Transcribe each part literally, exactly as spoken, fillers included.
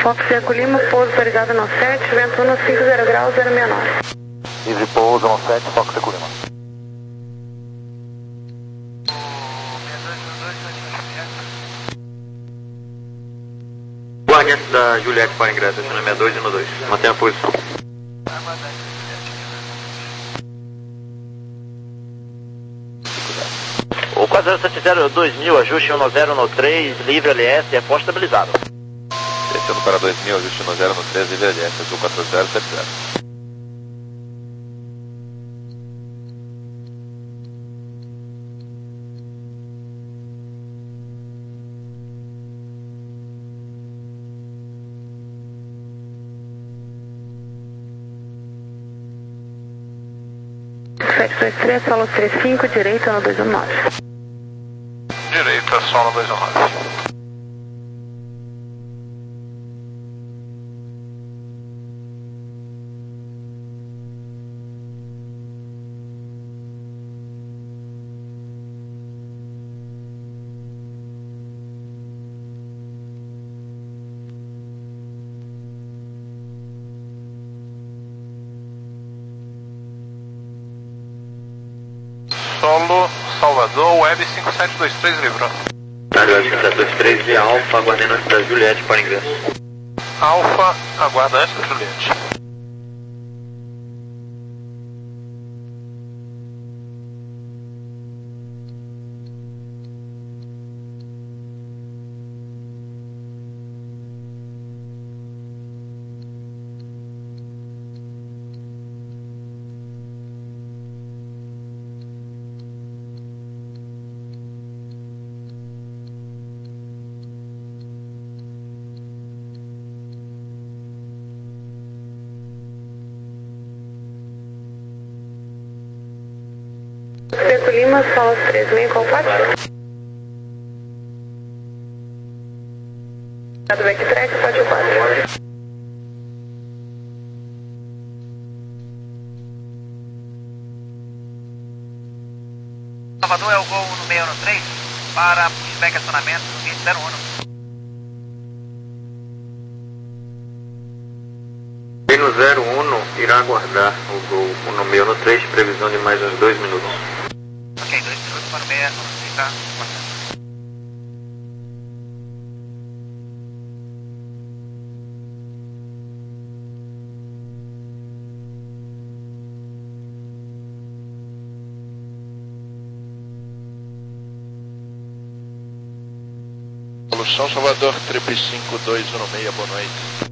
Fox Eco Lima, pouso autorizado no sete, vento um cinco zero graus, zero seis nove. Easy pouso no sete, Fox Eco Lima. Guardiante da Juliette para ingresso, deixando sessenta e dois e no dois. Mantenha a posição. O quatro zero sete zero dois mil, ajuste um zero no três, livre L S, é pós estabilizado. Descendo para dois mil, ajuste um zero no três, livre L S, azul quatro zero sete zero. sete dois três, solo três cinco, direita no dois um nove. Direita, solo dois um nove. Solo, Salvador, Web cinco sete dois três, livro. Web cinco sete dois três, via Alfa, aguardando antes da Juliette para ingresso. Alfa, aguarda antes da Juliette. Eco Lima, solo três meio, qual quatro? Do backtrack, pode o quatro. Salvador é o gol no meio no três para pushback acionamento no gate zero um. No zero um, irá aguardar o gol no meio no três, previsão de mais uns dois minutos. Ok, dois minutos para o meio, fica Solução Salvador, triple cinco dois um seis, boa noite.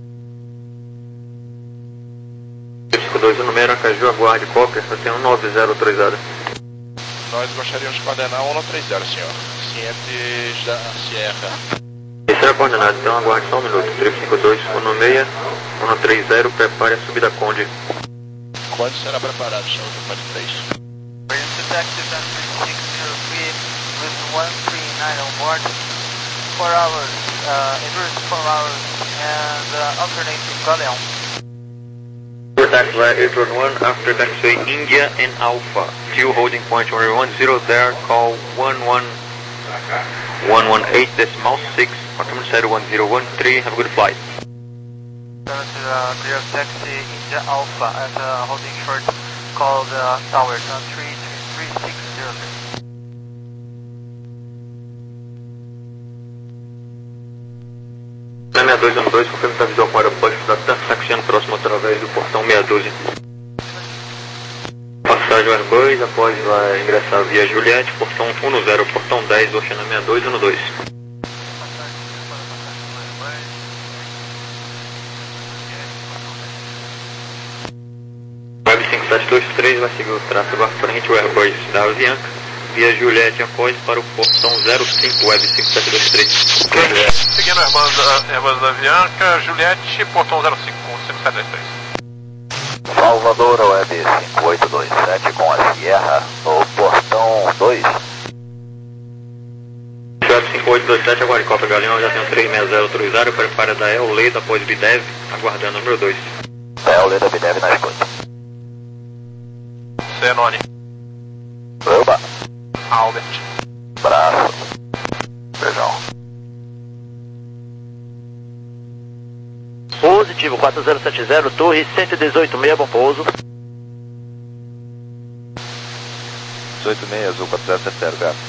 dois um seis, Aracaju, aguarde, cópia, só tem um nove zero autorizado. Nós gostaríamos de coordenar um três zero, senhor. Cientes da Sierra. Esse é a coordenada, então aguarde só um minuto. triple cinco dois um seis, um três zero, prepare a subida Conde. Conde será preparado, senhor, Conde três. detective and three six zero three with one three nine on board. four hours, uh, endurance four hours, and uh, alternating Galeon. Contact via eight one one after taxiway India and Alpha. Fuel holding point one one zero there, call one one one one eight decimal six, automatic zero one zero one three, have a good flight. Current uh, clear taxi India Alpha at uh, holding short called uh, tower uh, three three six zero three. Na sessenta e dois um dois, confirma que está visual com o aeroporto da taxiando próximo através do portão seiscentos e doze. Passagem Airbus, após vai ingressar via Juliette, portão um zero, portão dez, Oceana sessenta e dois um dois. Web cinco sete dois três vai seguir o tráfego à frente, o Airbus da Avianca, via Juliette após para o portão zero cinco, Web cinco sete dois três. Seguindo o Airbus da, Airbus da Avianca, Juliette, portão zero cinco, cinco sete dois três. Salvador, Web cinco oito dois sete com a Sierra, no portão dois. Web cinco oito dois sete, aguarde Copa Galeão, já tem um três seis zero autorizado, prepara da El Leda após Bidev, aguardando o número dois. El Leda Bidev na escuta. Zenoni. Oba. Albert. Braço. Beijão. positivo, quatro zero sete zero, torre cento e dezoito meia, bom pouso. dezoito seis, azul quatro zero sete zero, gato.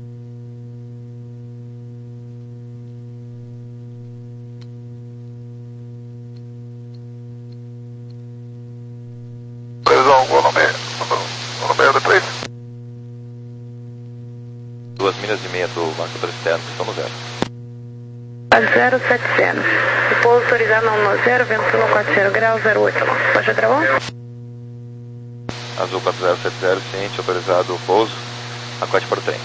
Precisão, vou no meio, no meio do três. Duas milhas e meia do marcador externo, que estão no zero. zero sete zero. O pouso autorizado no zero, vento no quatro zero graus, zero oito. Baixa travão? Azul quatro zero sete zero, ciente, autorizado o pouso. Acote para o trem.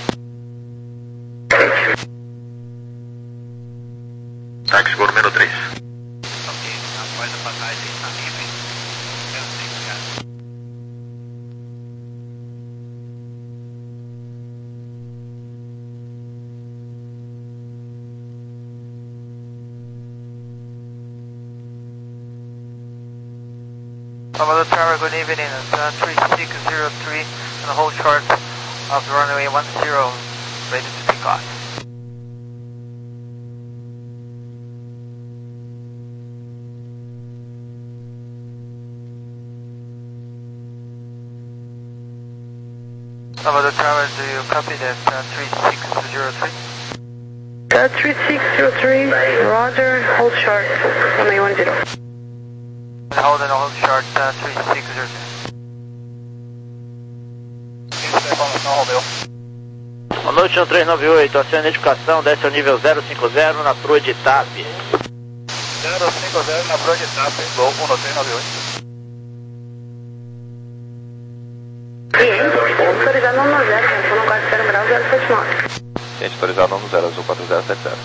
Táxi Gourmet três. Ok, após a passagem está livre. Obrigado. Salvador Tower, good evening. It's uh, three six zero three and the whole chart of the runway one zero, ready to take off. Salvador Tower, do you copy that uh, three six zero three? Uh, three six zero three, roger, hold short, runway one zero. Hold and hold short uh, three six zero three. Boa noite, um três nove oito, a sua identificação desce ao nível zero cinco zero na proa de TAP. zero cinco zero na proa de TAP, Gol um três nove oito. Ciente, autorizado no zero, vento no quatro zero graus, zero sete nove. Ciente, autorizado no zero, azul quatro zero sete zero.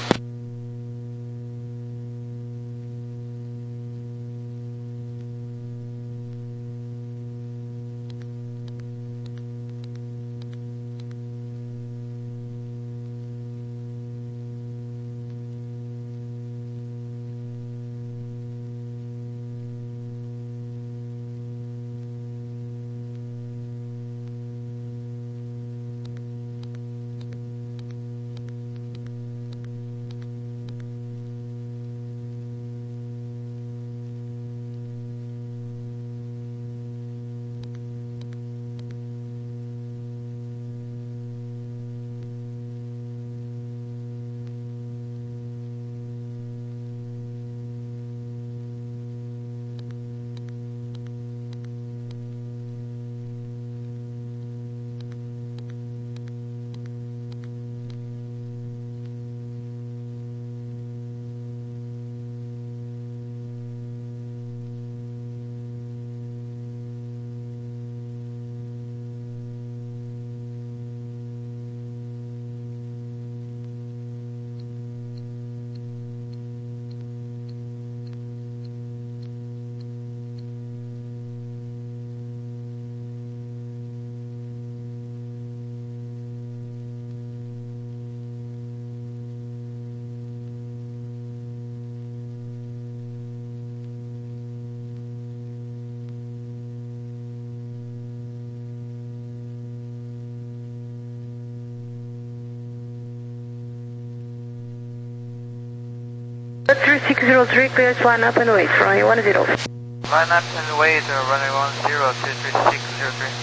three six zero three, clear to line up and wait, runway one zero. Line up and wait, uh, runway one zero to three six zero three.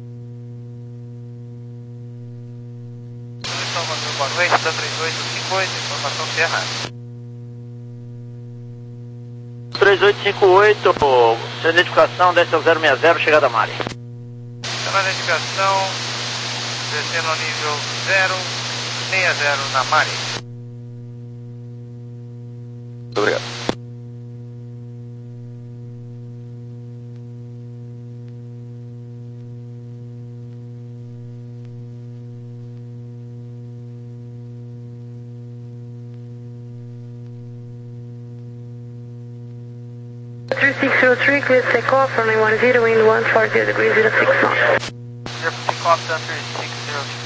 Salvador, boa noite, da três oito cinco oito, informação Serra. três oito cinco oito, sua identificação desce ao zero seis zero, chegada a Mari. Pela identificação, descendo ao nível zero seis zero na Mari. Muito obrigado. three six zero three, clear to take off, runway one zero, wind one four zero degrees, zero six knots. Clear to take off, down three six zero three.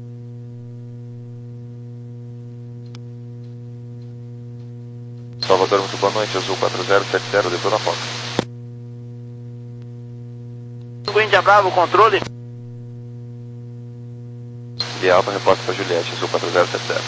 Salvador, muito boa noite, azul quatro zero sete zero, depois na foto. Índia Bravo, controle. Via Alfa, reporta para Juliette, azul quatro zero sete zero.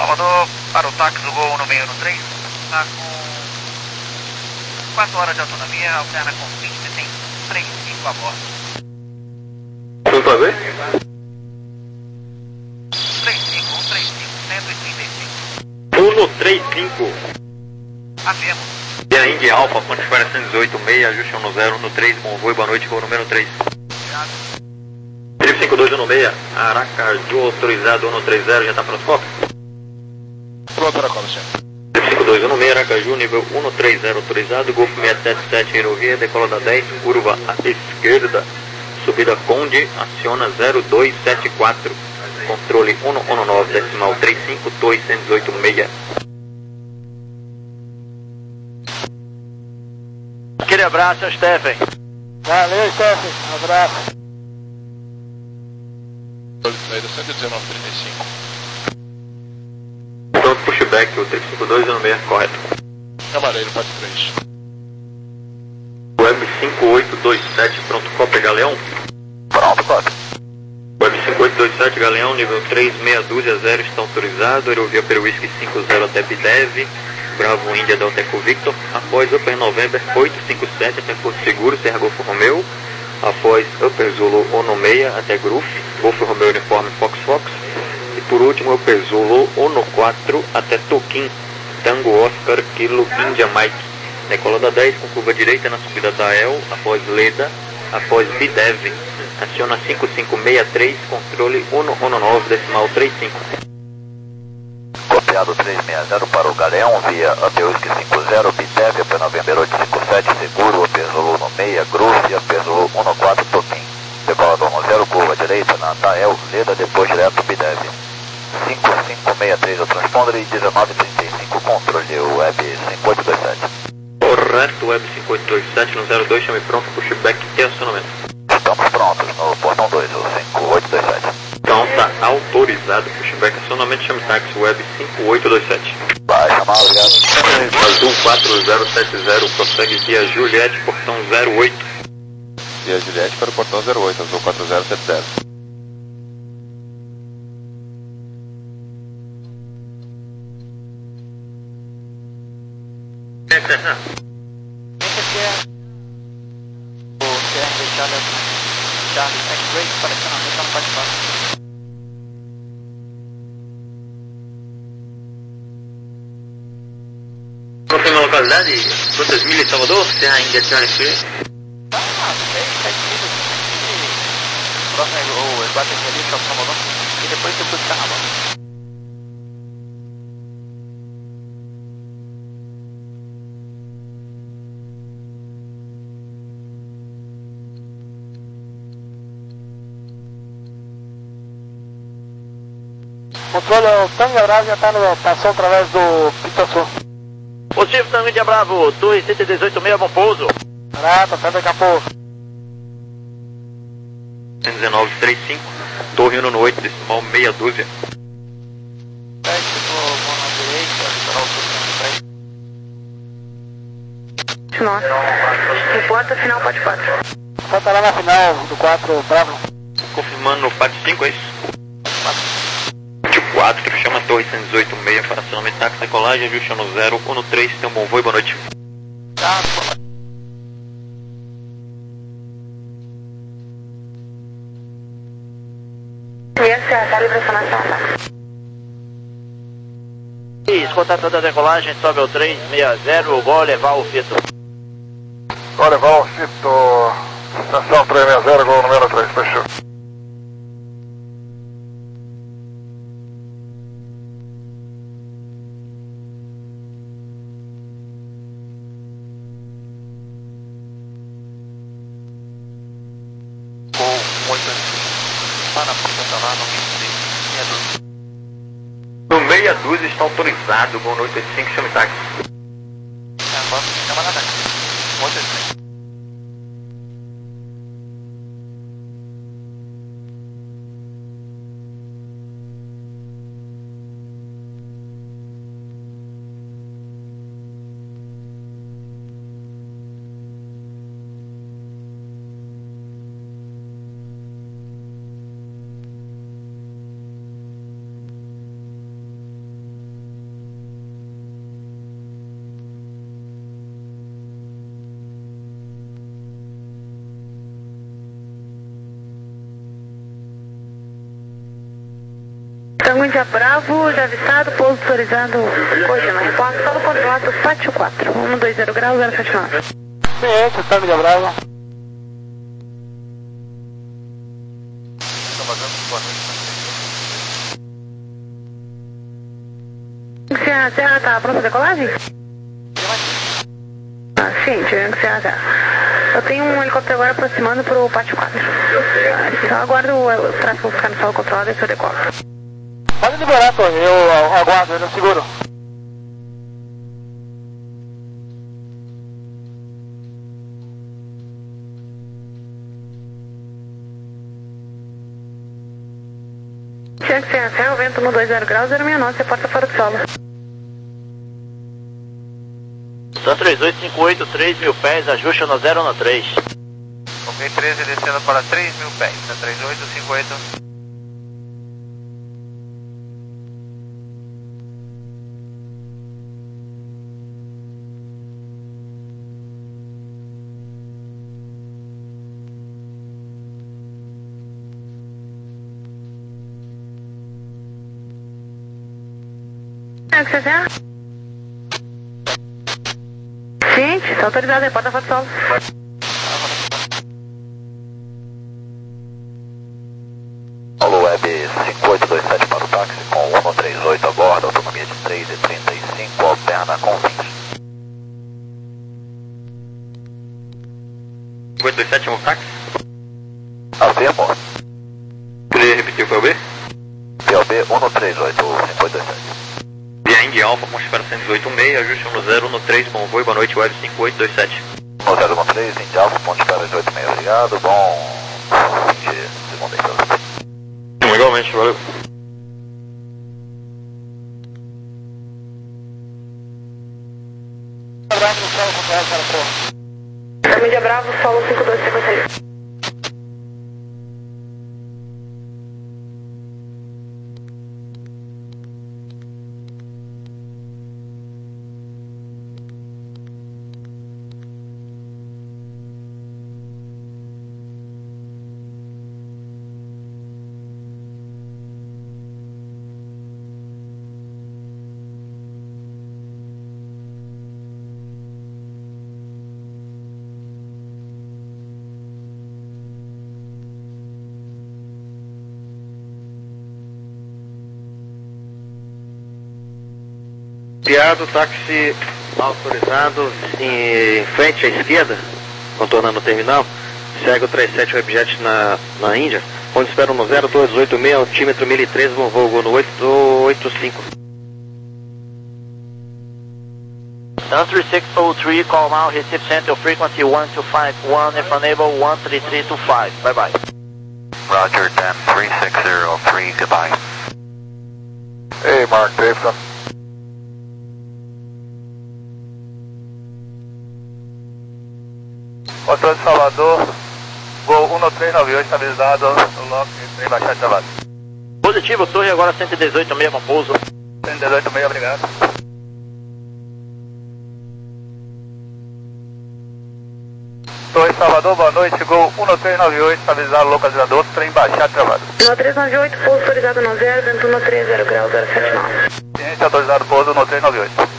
Rodou para o táxi do Gol no meio no três, está com quatro horas de autonomia, alterna com vinte, tem três cinco a bordo. Quanto a ver? três cinco, um três cinco, cento e trinta e cinco. um três cinco. Afirmo. E a Indy Alpha, ponte para cento e dezoito, seis, ajuste um zero, um três, bom voo e boa noite, voo número três. Trip cinco dois um seis, Aracaju autorizado um três zero, já está pronto, copa? Pronto, Aracaju, senhor. Trip cinco dois um seis, Aracaju, nível um três zero autorizado, Golfo seiscentos e setenta e sete, Aerovia, decola da dez, curva à esquerda, subida Conde, aciona zero dois sete quatro, controle um um nove, decimal trinta e cinco, dois cento e dezoito, seis. Aquele abraço, é o Stephen. Valeu, Stephen. Um abraço. Saída cento e dezenove, trinta e cinco. Pronto, pushback, o trip cinco dois um seis, correto. Camareiro, quatro três. Web cinco oito dois sete, pronto, cópia, Galeão. Pronto, cópia. Web cinco oito dois sete, Galeão, nível três, meia dúzia, zero, está autorizado. Aerovia Peru Whisky cinco zero até Bidev. Bravo Índia Delta Eco Victor. Após Upper November oito cinco sete até Porto Seguro, Serra Golfo Romeu. Após Upper Zulu Ono seis até Gruf, Golfo Romeu Uniforme Fox Fox. E por último Upper Zulu Ono quatro até Toquim, Tango Oscar Kilo India Mike. Decola da dez com curva direita na subida da El, após Leda, após Bidev. Aciona cinco cinco seis três, controle um um nove, decimal trinta e cinco. Copiado trezentos e sessenta para o Galeão, via Upper Whisky cinco zero, Bidev, Upper November oito cinco sete, seguro, Upper Zulu no seis, Gruf, Upper Zulu um quatro, Toquim. Decola do um zero, curva direita na Tael, Leda, depois direto Bidev. cinco cinco seis três o transponder e dezenove trinta e cinco, controle Web cinco oito dois sete. Correto, Web cinco oito dois sete no zero dois, chame pronto, pushback e acionamento. Estamos prontos no portão dois, o cinco oito dois sete. Então tá autorizado, pushback, acionamento, chame táxi, Web cinco oito dois sete. Vai chamar, obrigado. Azul quatro zero sete zero, prossegue via Juliette, portão zero oito. Via Juliette para o portão zero oito, Azul quatro zero sete zero. Quer encerrar? O C R D Charlie, Charlie X-Ray, para acionamento não pode falar. Confirma a localidade, quantas milhas Salvador? Serra Índia Charlie Free. Ah, seis, sete milhas. O próximo é o Eduardo ali, Shopping Salvador. E depois circuito de Carnaval. Controle, o Tango Bravo já tá no, passou através do Pitaçu. Positivo, Tango Índia Bravo, dois cento e dezoito, seis, bom pouso. Parada, até daqui a pouco. cento e dezenove, trinta e cinco, Torre um no oito, decimal meia dúzia. Sete, vou na direita, litoral sul cento e três. Nossa. Reporta final, pode quatro. Só tá lá na final do quatro, Bravo. Confirmando no P A T cinco, é isso? quatro, que chama Torre cento e dezoito, seis, para acionamento táxi, decolagem, ajuste no zero, um no três, tem um bom voo e boa noite. Tá, E essa é a calibração nacional. Isso, contato da decolagem, sobe ao três seis zero, vou levar o fito. Vou levar o fito. Estação três seis zero, gol número três, fechou. No meia dúzia está autorizado, boa noite, oitenta e cinco, chame táxi. Tango Índia Bravo, já avistado, pouso autorizado hoje, não reporta, solo controlado Pátio quatro, um dois zero graus, zero sete nove. Ciente, Tango Índia Bravo. Serra Serra, tá pronta a decolagem? Ah, sim, tivemos que Serra Serra. Eu tenho um helicóptero agora aproximando pro Pátio quatro. Ah, só aguardo o, o tráfego ficar no solo controlado e se eu decolo. Pode liberar, Torre, eu aguardo, eu não seguro. Tinha que ser Serra, o vento no dois zero graus, zero seis nove, você porta fora do solo. São três oito cinco oito, três mil pés, ajuste no zero no três. Ok, treze descendo para três mil pés, três oito cinco oito. Tinha que ser Serra? Gente, está autorizado, aí porta fora do solo. Alô, Web cinco oito dois sete para o táxi com um três oito a bordo, autonomia de três e trinta e cinco, alterna com vinte. cinco oito dois sete é um táxi? Afirmo. Poderia repetir o P O B? P O B um três oito cinco oito dois sete. Via Indy Alpha, atmosfera cento e dezoito vírgula seis, ajuste um zero no três, convoio, boa noite, Web cinco oito dois sete. um zero um três, Indy Alpha, ponte para dezoito vírgula seis, obrigado, bom fim de segunda aí pra você. Igualmente, valeu. Tango Índia Bravo, solo cinco dois cinco seis. Piado, táxi autorizado em frente à esquerda, contornando o terminal. Segue o trinta e sete Webjet na, na Índia, onde esperam no zero dois oito seis, altímetro mil e treze, voo voo no oito oito cinco. Answer six oh three, call now, receive center frequency one two five one, if unable one three three two five, bye bye. Roger, ten three six zero three, goodbye. Hey, Mark Davidson. Controle de Salvador, voo um três nove oito, estabilizado, o lock, trem baixar de trabalho. Positivo, torre agora cento e dezoito mesmo, pouso. cento e dezoito meio, obrigado. Torre Salvador, boa noite, gol um três nove oito, estabilizado, localizador, trem baixar de trabalho. um três nove oito, pouso autorizado no zero, vento um três zero graus, zero sete nove. Ciente, autorizado, pouso um três nove oito.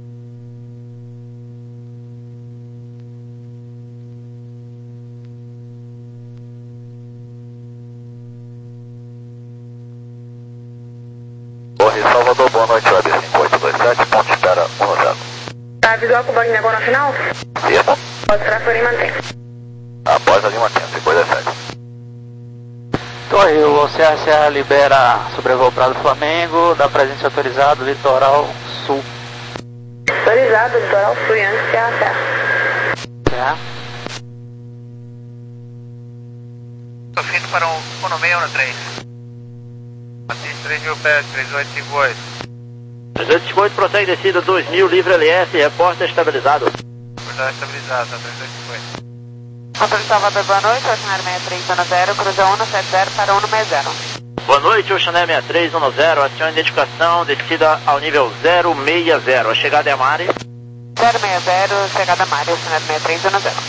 Torre Salvador, boa noite, Web cinco oito dois sete, ponte espera um zero. Tá visual com o bug agora no final? Isso. Pode tráfego e mantém. Após a linha cinco dois sete. Torre, o Serra Serra libera sobrevoo Prado Flamengo, da presença autorizado, litoral sul. Autorizado, litoral sul, antes Serra Serra. Serra. Estou feito para um Economia um três. Matisse três mil pés, três oito cinco oito. três oito cinco oito, prossegue descida dois mil, livre L S, repórter estabilizado. Cuidado estabilizado, três oito cinco oito. Controle Salvador, boa noite, Oceanário sessenta e três, zona zero, cruza um sete zero para um sessenta. Boa noite, Oceanário sessenta e três, zona zero, acione identificação, descida ao nível zero seis zero, a chegada é a Mari. zero seis zero, chegada a Mari, Oceanário sessenta e três, zona zero.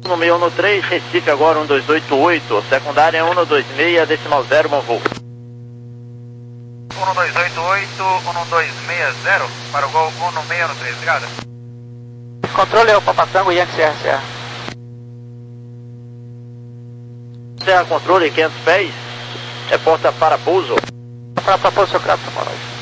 um seis um três, Recife agora um dois oito oito, secundária é um dois seis, decimal zero, bom voo. um dois oito oito, um dois seis zero, para o gol um seis um três, obrigado. Controle é o Papatango e Yankee Serra Serra. Serra controle, quinhentos pés, é porta para pouso. Para para pouso, seu crato, boa noite.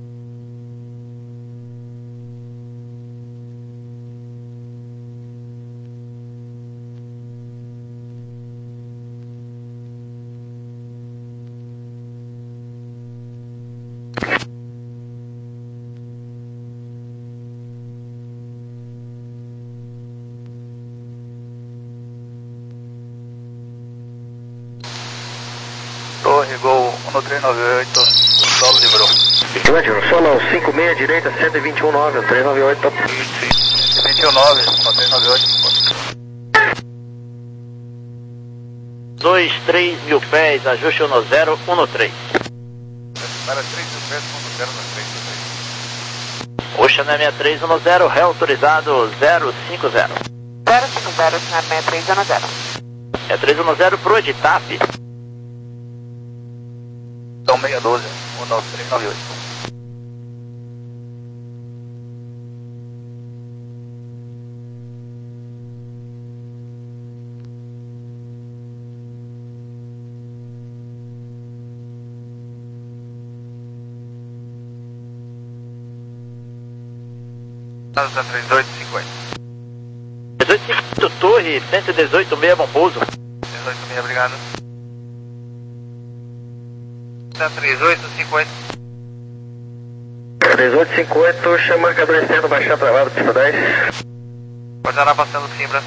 Torre, gol um três nove oito, o solo livrou. Vigilante, solo cinco seis, direita cento e vinte e um nove, um três nove oito. cento e vinte e um nove, um três nove oito. dois, três mil pés, ajuste um zero um três. Para três mil pés, um zero um três. Ocean sessenta e três um zero, ré autorizado zero cinco zero. zero cinco zero, Ocean sessenta e três um zero. É três um zero pro Editap. Então seis um dois, um nove três nove oito. Asa trinta e oito cinquenta. dezoito cinquenta, torre, cento e dezoito seis, bom pouso. dezoito seis, obrigado. trinta e oito cinquenta. três oito cinco oito, chama marcador externo, baixar travado, pista dez. Pode andar passando Simbra.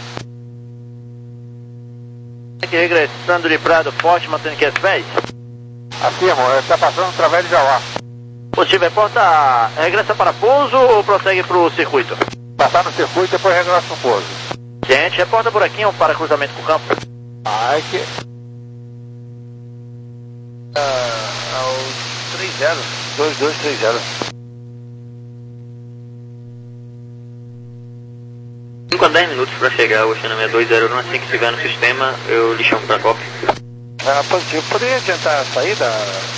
Aqui regressando de Prado Forte, mantendo quinhentos pés. Afirmo, está passando através de Jauá. Positivo, é porta, regressa para pouso ou prossegue para o circuito? Passar no circuito e depois regressa no pouso. Gente, reporta buraquinho para cruzamento com o campo. Ai que... Uh, ao três zero, dois dois três zero. cinco a dez minutos para chegar, o Ocean sessenta e dois zero um, assim que estiver no sistema, eu lhe chamo para a cópia. Ah, positivo. Poderia adiantar a saída?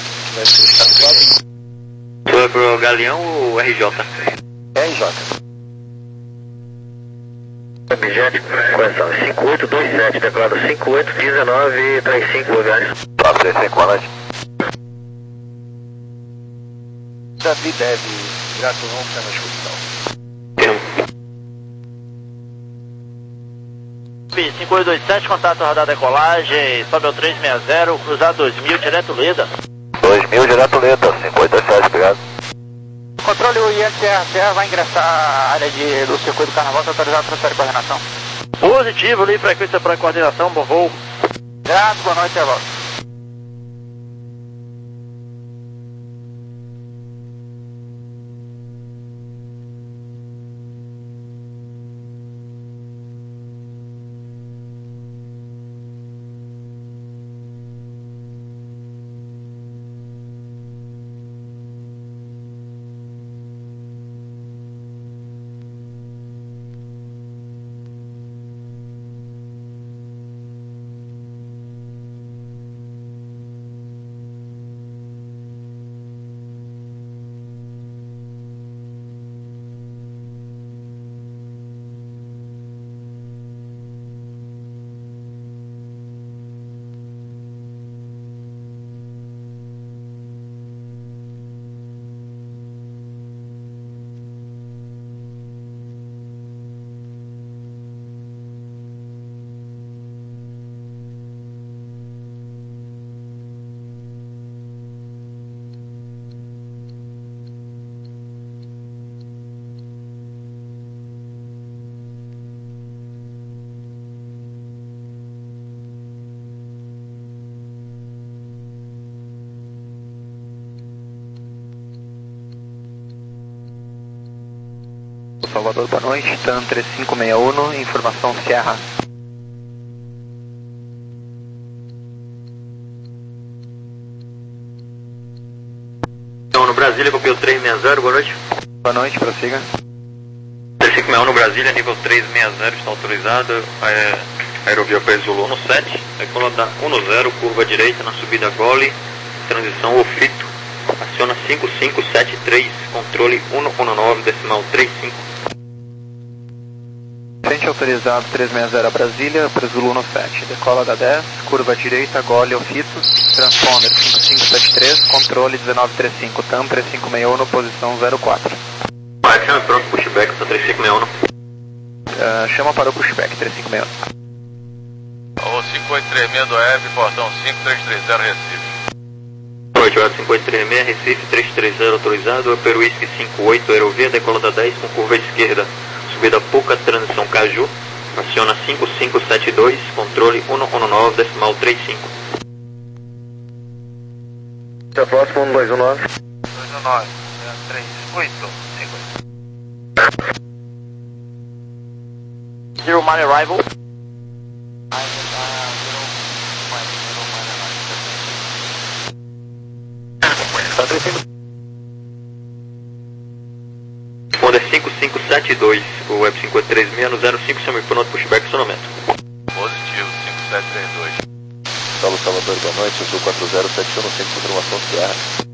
Tu é pro Galeão ou R J? R J. Objeto, correção, cinco oito dois sete, declarado cinco oito um nove três cinco, lugares. Passo três cinco, boa noite. Davi deve, grato não, está na escuta. cinco oito dois sete, contato radar decolagem, sobe ao três seis zero, cruzar dois mil, direto Leda. dois mil, direto Leda, cinco oito dois sete, obrigado. Controle, o Yankee Serra Serra vai ingressar a área de, do circuito do Carnaval, está autorizado para transferir coordenação. Positivo, ali, frequência para coordenação, bom voo. Grato, boa noite, Evaldo. Salvador, boa noite, TAM três cinco seis um, informação Sierra. Então, no Brasília, copiou três seis zero, boa noite. Boa noite, prossiga. três cinco seis um no Brasília, nível três seis zero, está autorizado. É, Aerovia P Zulu um sete, decolada um zero, curva direita na subida Gole, transição Ofito, aciona cinco cinco sete três, controle um um nove, decimal trinta e cinco. Frente autorizado três seis zero a Brasília, P Zulu um sete, decola da dez, curva direita Gole Ofito, transponder cinco cinco sete três, controle dezenove trinta e cinco, TAM três cinco seis um, posição zero quatro. Chama pronto, pushback, tá três cinco seis um. Uh, chama para o pushback três cinco seis um. O cinco oito três seis do Web, portão cinco três três zero, Recife. Noite, Web cinco oito três seis, Recife, três três zero autorizado, Upper Whisky cinco oito, Aerovia, decola da dez com curva esquerda, subida Pouca, transição Caju, aciona cinco cinco sete dois, controle um um nove, decimal trinta e cinco. Seu próximo um dois um nove. dois um nove, três oito, cinco. Zero mile arrival. Responder cinco cinco sete dois, o Web cinco oito três seis no zero cinco, chama pronto, pushback, acionamento. Positivo, cinco sete três dois. Solo Salvador, boa noite, Sul quatro zero sete um, no centro de informação Sierra.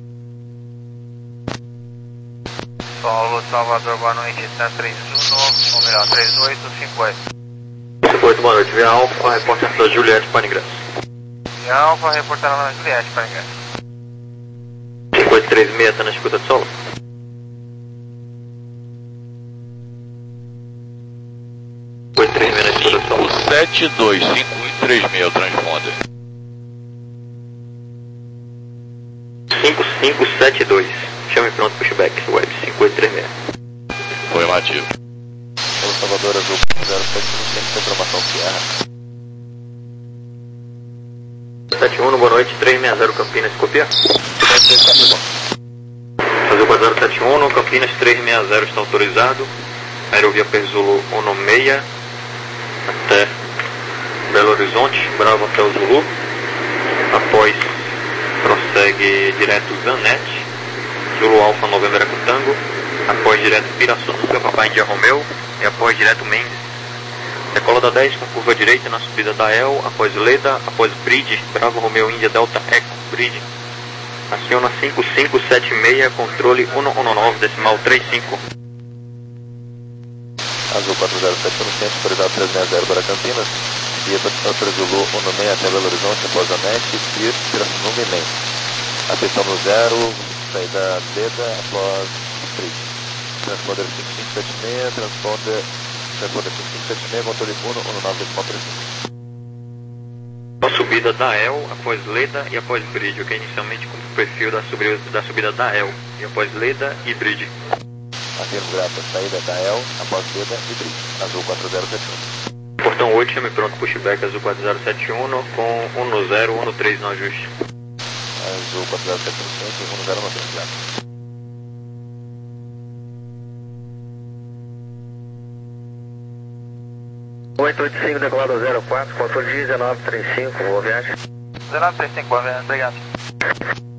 Solo Salvador, boa noite, está três um, ou melhor, três oito cinco oito. cinco oito, boa noite, via Alfa, repórter da Juliette para ingresso. Via Alfa, reportando na Juliette para ingresso. cinco oito três seis, está na escuta de solo. cinco oito três seis na escuta de solo. sete dois cinco oito três seis, o transponder. cinco cinco sete dois, chame pronto, pushback, Web cinco oito três seis. Foi mativo. Solo Salvador, Azul zero sete, no centro de informação Sierra. sete um, boa noite, três seis zero Campinas, copia? Azul quatro zero sete um, Campinas três seis zero está autorizado. Aerovia P Zulu um seis até Belo Horizonte, Bravo até o Zulu. Após prossegue direto Zanete, Zulu Alfa Novembro Eco Tango. Após direto Pirassununga, Papai India Romeu. E após direto Mendes. Decola da dez com curva direita na subida da El. Após Leda, após Bridge, Bravo Romeu Índia Delta Eco Bridge. Aciona cinco cinco sete seis, controle um um nove, decimal trinta e cinco. Azul quatro zero sete um, no centro, autorizado três seis zero para Campinas. Via Upper Zulu um seis após Belo Horizonte, após Zanete, Pir, Pirassununga e Mendes. Atenção no zero, saída Leda, após Bridge. Transponder cinco cinco sete seis, transponder, transponder cinco cinco sete seis, controle um um nove, decimal trinta e cinco. A subida da El, após Leda e após Bridge, ok? Inicialmente com o perfil da subida da, subida da El, e após Leda e Bridge. Aterro grata, saída da El, após Leda e Bridge. Azul quatro zero sete um. Portão oito, chame pronto, pushback, Azul quatro zero sete um, com um zero um três no ajuste. Azul quatro zero sete um, centro, um zero um três, grata. oito oito cinco, decolado zero quatro, controle dezenove trinta e cinco, boa viagem. dezenove trinta e cinco, boa viagem, obrigado.